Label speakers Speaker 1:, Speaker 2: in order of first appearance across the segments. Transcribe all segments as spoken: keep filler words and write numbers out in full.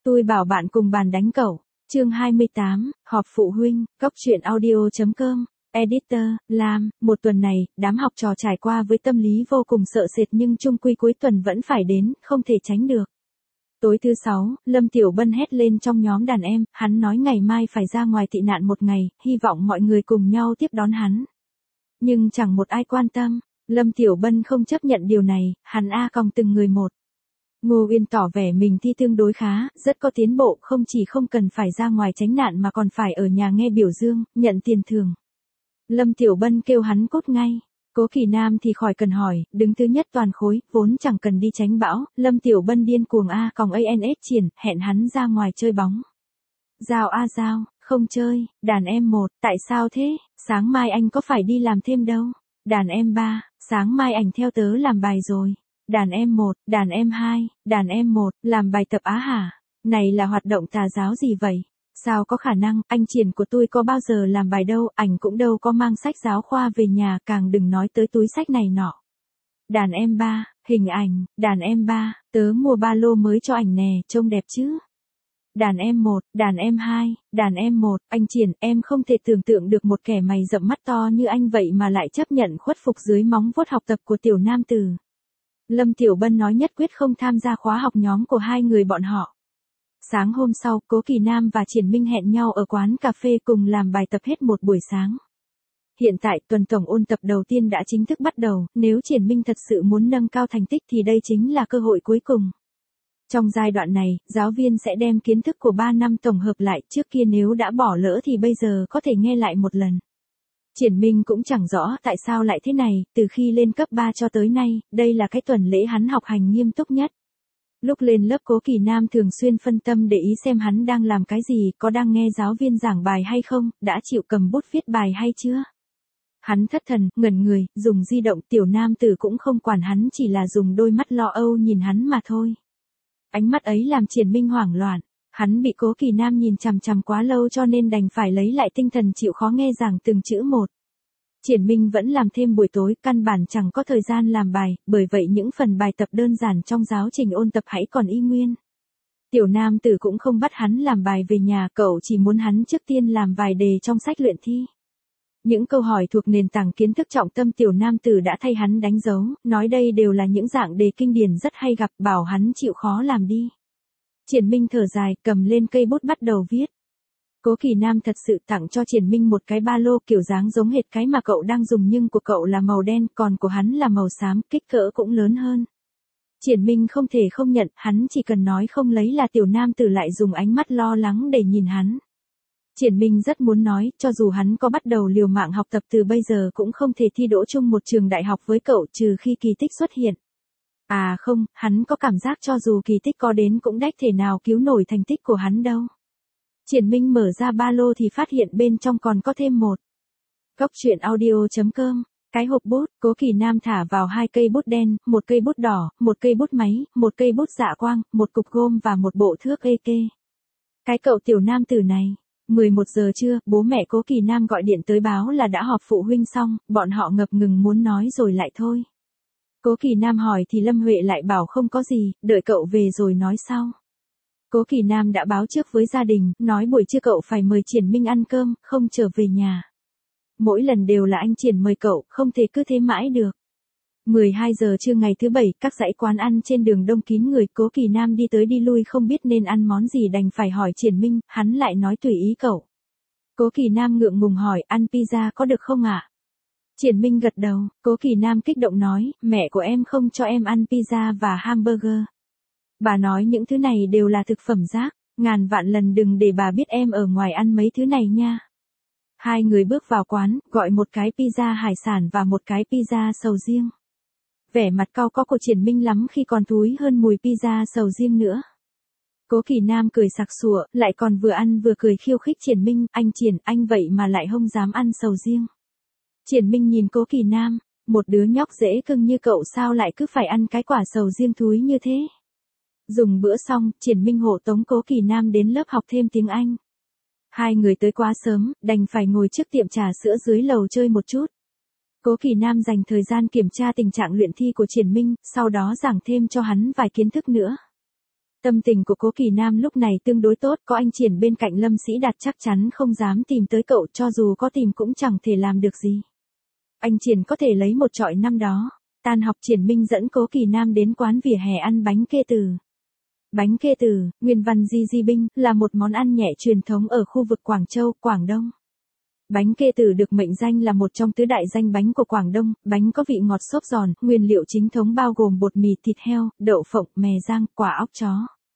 Speaker 1: Tôi bảo bạn cùng bàn đánh cậu. Chương hai mươi tám, họp phụ huynh, cóc truyện audio.com. Editor, Lam, một tuần này, đám học trò trải qua với tâm lý vô cùng sợ sệt nhưng chung quy cuối tuần vẫn phải đến, không thể tránh được. Tối thứ sáu, Lâm Tiểu Bân hét lên trong nhóm đàn em, hắn nói ngày mai phải ra ngoài tị nạn một ngày, hy vọng mọi người cùng nhau tiếp đón hắn. Nhưng chẳng một ai quan tâm, Lâm Tiểu Bân không chấp nhận điều này, hắn a còng từng người một. Ngô Uyên tỏ vẻ mình thi tương đối khá, rất có tiến bộ, không chỉ không cần phải ra ngoài tránh nạn mà còn phải ở nhà nghe biểu dương, nhận tiền thưởng. Lâm Tiểu Bân kêu hắn cốt ngay. Cố Kỳ Nam thì khỏi cần hỏi, đứng thứ nhất toàn khối, vốn chẳng cần đi tránh bão, Lâm Tiểu Bân điên cuồng a còng ans triển, hẹn hắn ra ngoài chơi bóng. Giao a giao, không chơi, đàn em một, tại sao thế, sáng mai anh có phải đi làm thêm đâu. Đàn em ba, sáng mai ảnh theo tớ làm bài rồi. Đàn em một, đàn em hai, đàn em một, làm bài tập á hả? Này là hoạt động tà giáo gì vậy? Sao có khả năng, anh Triển của tôi có bao giờ làm bài đâu, ảnh cũng đâu có mang sách giáo khoa về nhà, càng đừng nói tới túi sách này nọ. Đàn em ba, hình ảnh, đàn em ba, tớ mua ba lô mới cho ảnh nè, trông đẹp chứ? Đàn em một, đàn em hai, đàn em một, anh Triển, em không thể tưởng tượng được một kẻ mày rậm mắt to như anh vậy mà lại chấp nhận khuất phục dưới móng vuốt học tập của tiểu nam tử. Lâm Tiểu Bân nói nhất quyết không tham gia khóa học nhóm của hai người bọn họ. Sáng hôm sau, Cố Kỳ Nam và Triển Minh hẹn nhau ở quán cà phê cùng làm bài tập hết một buổi sáng. Hiện tại, tuần tổng ôn tập đầu tiên đã chính thức bắt đầu, nếu Triển Minh thật sự muốn nâng cao thành tích thì đây chính là cơ hội cuối cùng. Trong giai đoạn này, giáo viên sẽ đem kiến thức của ba năm tổng hợp lại, trước kia nếu đã bỏ lỡ thì bây giờ có thể nghe lại một lần. Triển Minh cũng chẳng rõ tại sao lại thế này, từ khi lên cấp ba cho tới nay, đây là cái tuần lễ hắn học hành nghiêm túc nhất. Lúc lên lớp Cố Kỳ Nam thường xuyên phân tâm để ý xem hắn đang làm cái gì, có đang nghe giáo viên giảng bài hay không, đã chịu cầm bút viết bài hay chưa. Hắn thất thần, ngẩn người, dùng di động, tiểu nam tử cũng không quản hắn, chỉ là dùng đôi mắt lo âu nhìn hắn mà thôi. Ánh mắt ấy làm Triển Minh hoảng loạn, hắn bị Cố Kỳ Nam nhìn chằm chằm quá lâu cho nên đành phải lấy lại tinh thần chịu khó nghe giảng từng chữ một. Triển Minh vẫn làm thêm buổi tối, căn bản chẳng có thời gian làm bài, bởi vậy những phần bài tập đơn giản trong giáo trình ôn tập hãy còn y nguyên. Tiểu nam tử cũng không bắt hắn làm bài về nhà, cậu chỉ muốn hắn trước tiên làm vài đề trong sách luyện thi. Những câu hỏi thuộc nền tảng kiến thức trọng tâm tiểu nam tử đã thay hắn đánh dấu, nói đây đều là những dạng đề kinh điển rất hay gặp, bảo hắn chịu khó làm đi. Triển Minh thở dài, cầm lên cây bút bắt đầu viết. Cố Kỳ Nam thật sự tặng cho Triển Minh một cái ba lô kiểu dáng giống hệt cái mà cậu đang dùng nhưng của cậu là màu đen, còn của hắn là màu xám, kích cỡ cũng lớn hơn. Triển Minh không thể không nhận, hắn chỉ cần nói không lấy là tiểu nam tử lại dùng ánh mắt lo lắng để nhìn hắn. Triển Minh rất muốn nói, cho dù hắn có bắt đầu liều mạng học tập từ bây giờ cũng không thể thi đỗ chung một trường đại học với cậu trừ khi kỳ tích xuất hiện. À không, hắn có cảm giác cho dù kỳ tích có đến cũng đách thể nào cứu nổi thành tích của hắn đâu. Triển Minh mở ra ba lô thì phát hiện bên trong còn có thêm một. Cóc truyện audio.com. Cái hộp bút, Cố Kỳ Nam thả vào hai cây bút đen, một cây bút đỏ, một cây bút máy, một cây bút dạ quang, một cục gôm và một bộ thước ê kê. Cái cậu tiểu nam tử này. mười một giờ trưa, bố mẹ Cố Kỳ Nam gọi điện tới báo là đã họp phụ huynh xong, bọn họ ngập ngừng muốn nói rồi lại thôi. Cố Kỳ Nam hỏi thì Lâm Huệ lại bảo không có gì, đợi cậu về rồi nói sau. Cố Kỳ Nam đã báo trước với gia đình, nói buổi trưa cậu phải mời Triển Minh ăn cơm, không trở về nhà. Mỗi lần đều là anh Triển mời cậu, không thể cứ thế mãi được. mười hai giờ trưa ngày thứ bảy, các dãy quán ăn trên đường đông kín người, Cố Kỳ Nam đi tới đi lui không biết nên ăn món gì đành phải hỏi Triển Minh, hắn lại nói tùy ý cậu. Cố Kỳ Nam ngượng ngùng hỏi, ăn pizza có được không ạ? Triển Minh gật đầu, Cố Kỳ Nam kích động nói, mẹ của em không cho em ăn pizza và hamburger. Bà nói những thứ này đều là thực phẩm rác, ngàn vạn lần đừng để bà biết em ở ngoài ăn mấy thứ này nha. Hai người bước vào quán, gọi một cái pizza hải sản và một cái pizza sầu riêng. Vẻ mặt cau có của Triển Minh lắm khi còn thúi hơn mùi pizza sầu riêng nữa. Cố Kỳ Nam cười sặc sụa, lại còn vừa ăn vừa cười khiêu khích Triển Minh, anh Triển, anh vậy mà lại không dám ăn sầu riêng. Triển Minh nhìn Cố Kỳ Nam, một đứa nhóc dễ cưng như cậu sao lại cứ phải ăn cái quả sầu riêng thúi như thế. Dùng bữa xong, Triển Minh hộ tống Cố Kỳ Nam đến lớp học thêm tiếng Anh. Hai người tới quá sớm, đành phải ngồi trước tiệm trà sữa dưới lầu chơi một chút. Cố Kỳ Nam dành thời gian kiểm tra tình trạng luyện thi của Triển Minh, sau đó giảng thêm cho hắn vài kiến thức nữa. Tâm tình của Cố Kỳ Nam lúc này tương đối tốt, có anh Triển bên cạnh Lâm Sĩ Đạt chắc chắn không dám tìm tới cậu, cho dù có tìm cũng chẳng thể làm được gì. Anh Triển có thể lấy một trọi năm đó. Tan học Triển Minh dẫn Cố Kỳ Nam đến quán vỉa hè ăn bánh kê từ. Bánh kê từ, nguyên văn Di Di Binh, là một món ăn nhẹ truyền thống ở khu vực Quảng Châu, Quảng Đông. Bánh kê từ được mệnh danh là một trong tứ đại danh bánh của Quảng Đông, bánh có vị ngọt xốp giòn, nguyên liệu chính thống bao gồm bột mì, thịt heo, đậu phộng, mè rang, quả óc chó.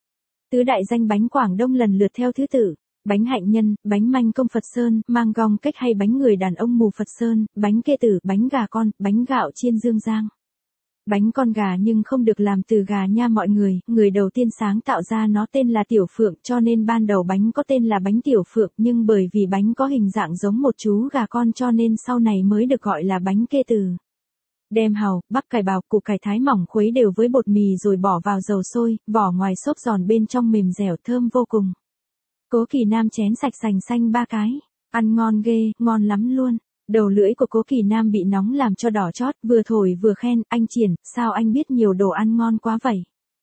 Speaker 1: Tứ đại danh bánh Quảng Đông lần lượt theo thứ tự: bánh hạnh nhân, bánh manh công Phật Sơn, mang gong cách hay bánh người đàn ông mù Phật Sơn, bánh kê tử, bánh gà con, bánh gạo chiên Dương Giang. Bánh con gà nhưng không được làm từ gà nha mọi người, người đầu tiên sáng tạo ra nó tên là Tiểu Phượng, cho nên ban đầu bánh có tên là bánh Tiểu Phượng, nhưng bởi vì bánh có hình dạng giống một chú gà con cho nên sau này mới được gọi là bánh kê từ. Đem hàu, bắp cải bào, củ cải thái mỏng khuấy đều với bột mì rồi bỏ vào dầu sôi, vỏ ngoài xốp giòn bên trong mềm dẻo thơm vô cùng. Cố Kỳ Nam chén sạch sành xanh ba cái, ăn ngon ghê, ngon lắm luôn. Đầu lưỡi của Cố Kỳ Nam bị nóng làm cho đỏ chót, vừa thổi vừa khen, anh Triển, sao anh biết nhiều đồ ăn ngon quá vậy?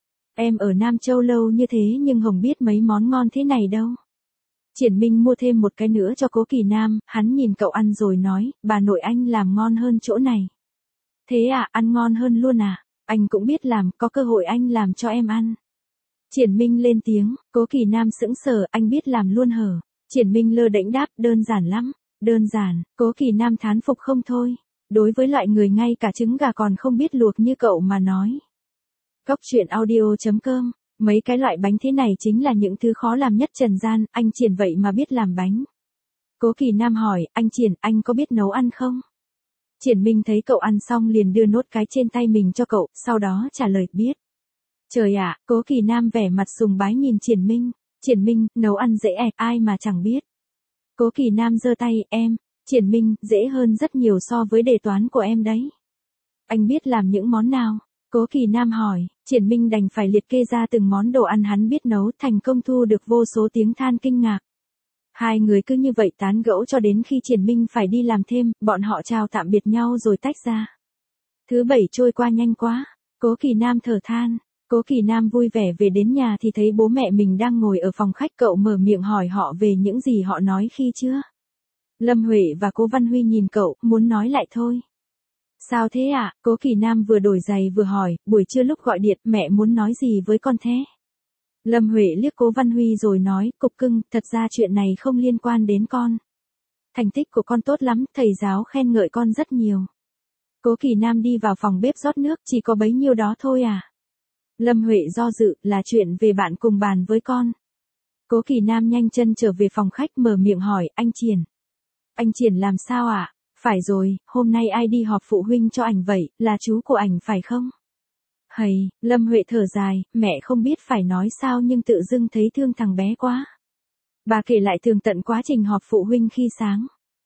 Speaker 1: Em ở Nam Châu lâu như thế nhưng không biết mấy món ngon thế này đâu. Triển Minh mua thêm một cái nữa cho Cố Kỳ Nam, hắn nhìn cậu ăn rồi nói, bà nội anh làm ngon hơn chỗ này. Thế à, ăn ngon hơn luôn à, anh cũng biết làm, có cơ hội anh làm cho em ăn. Triển Minh lên tiếng, Cố Kỳ Nam sững sờ, anh biết làm luôn hở? Triển Minh lơ đễnh đáp, đơn giản lắm. Đơn giản, Cố Kỳ Nam thán phục không thôi. Đối với loại người ngay cả trứng gà còn không biết luộc như cậu mà nói. Cóc truyện audio chấm com, mấy cái loại bánh thế này chính là những thứ khó làm nhất trần gian, anh Triển vậy mà biết làm bánh. Cố Kỳ Nam hỏi, anh Triển, anh có biết nấu ăn không? Triển Minh thấy cậu ăn xong liền đưa nốt cái trên tay mình cho cậu, sau đó trả lời, biết. Trời ạ, Cố Kỳ Nam vẻ mặt sùng bái nhìn Triển Minh. Triển Minh, nấu ăn dễ ẹc, ai mà chẳng biết. Cố Kỳ Nam giơ tay, em. Triển Minh, dễ hơn rất nhiều so với đề toán của em đấy. Anh biết làm những món nào? Cố Kỳ Nam hỏi. Triển Minh đành phải liệt kê ra từng món đồ ăn hắn biết nấu, thành công thu được vô số tiếng than kinh ngạc. Hai người cứ như vậy tán gẫu cho đến khi Triển Minh phải đi làm thêm, bọn họ chào tạm biệt nhau rồi tách ra. Thứ bảy trôi qua nhanh quá. Cố Kỳ Nam thở than. Cố Kỳ Nam vui vẻ về đến nhà thì thấy bố mẹ mình đang ngồi ở phòng khách, cậu mở miệng hỏi họ về những gì họ nói khi chưa. Lâm Huệ và Cố Văn Huy nhìn cậu, muốn nói lại thôi. Sao thế ạ? À? Cố Kỳ Nam vừa đổi giày vừa hỏi, buổi trưa lúc gọi điện mẹ muốn nói gì với con thế? Lâm Huệ liếc Cố Văn Huy rồi nói, cục cưng, thật ra chuyện này không liên quan đến con. Thành tích của con tốt lắm, thầy giáo khen ngợi con rất nhiều. Cố Kỳ Nam đi vào phòng bếp rót nước, chỉ có bấy nhiêu đó thôi à? Lâm Huệ do dự, là chuyện về bạn cùng bàn với con. Cố Kỳ Nam nhanh chân trở về phòng khách mở miệng hỏi, anh Triển. Anh Triển làm sao ạ? À? Phải rồi, hôm nay ai đi họp phụ huynh cho ảnh vậy, là chú của ảnh phải không? Hầy, Lâm Huệ thở dài, mẹ không biết phải nói sao nhưng tự dưng thấy thương thằng bé quá. Bà kể lại tường tận quá trình họp phụ huynh khi sáng.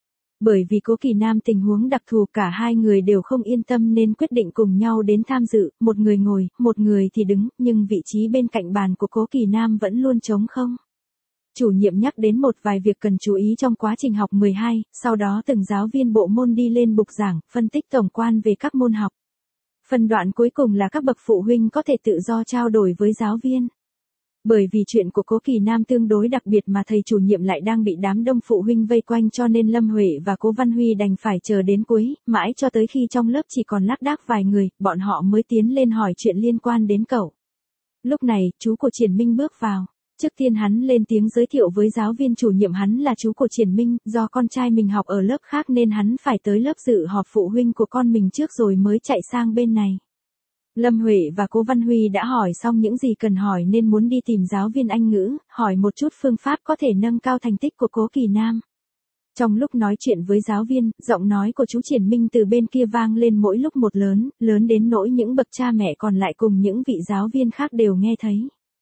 Speaker 1: Bởi vì Cố Kỳ Nam tình huống đặc thù cả hai người đều không yên tâm nên quyết định cùng nhau đến tham dự, một người ngồi, một người thì đứng, nhưng vị trí bên cạnh bàn của Cố Kỳ Nam vẫn luôn trống không. Chủ nhiệm nhắc đến một vài việc cần chú ý trong quá trình học mười hai, sau đó từng giáo viên bộ môn đi lên bục giảng, phân tích tổng quan về các môn học. Phần đoạn cuối cùng là các bậc phụ huynh có thể tự do trao đổi với giáo viên. Bởi vì chuyện của Cố Kỳ Nam tương đối đặc biệt mà thầy chủ nhiệm lại đang bị đám đông phụ huynh vây quanh cho nên Lâm Huệ và Cố Văn Huy đành phải chờ đến cuối, mãi cho tới khi trong lớp chỉ còn lác đác vài người, bọn họ mới tiến lên hỏi chuyện liên quan đến cậu. Lúc này, chú của Triển Minh bước vào. Trước tiên hắn lên tiếng giới thiệu với giáo viên chủ nhiệm hắn là chú của Triển Minh, do con trai mình học ở lớp khác nên hắn phải tới lớp dự họp phụ huynh của con mình trước rồi mới chạy sang bên này. Lâm Huệ và Cố Văn Huy đã hỏi xong những gì cần hỏi nên muốn đi tìm giáo viên Anh ngữ, hỏi một chút phương pháp có thể nâng cao thành tích của Cố Kỳ Nam. Trong lúc nói chuyện với giáo viên, giọng nói của chú Triển Minh từ bên kia vang lên mỗi lúc một lớn, lớn đến nỗi những bậc cha mẹ còn lại cùng những vị giáo viên khác đều nghe thấy.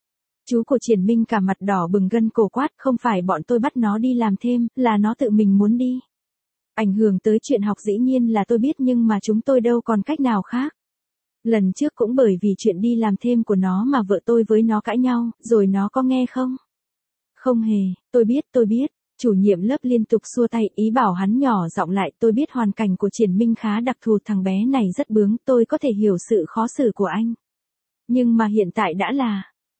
Speaker 1: Chú của Triển Minh cả mặt đỏ bừng gân cổ quát, không phải bọn tôi bắt nó đi làm thêm, là nó tự mình muốn đi. Ảnh hưởng tới chuyện học dĩ nhiên là tôi biết nhưng mà chúng tôi đâu còn cách nào khác. Lần trước cũng bởi vì chuyện đi làm thêm của nó mà vợ tôi với nó cãi nhau, rồi nó có nghe không? Không hề, tôi biết, tôi biết. Chủ nhiệm lớp liên tục xua tay, ý bảo hắn nhỏ giọng lại, tôi biết hoàn cảnh của Triển Minh khá đặc thù, thằng bé này rất bướng, tôi có thể hiểu sự khó xử của anh. Nhưng mà hiện tại đã là,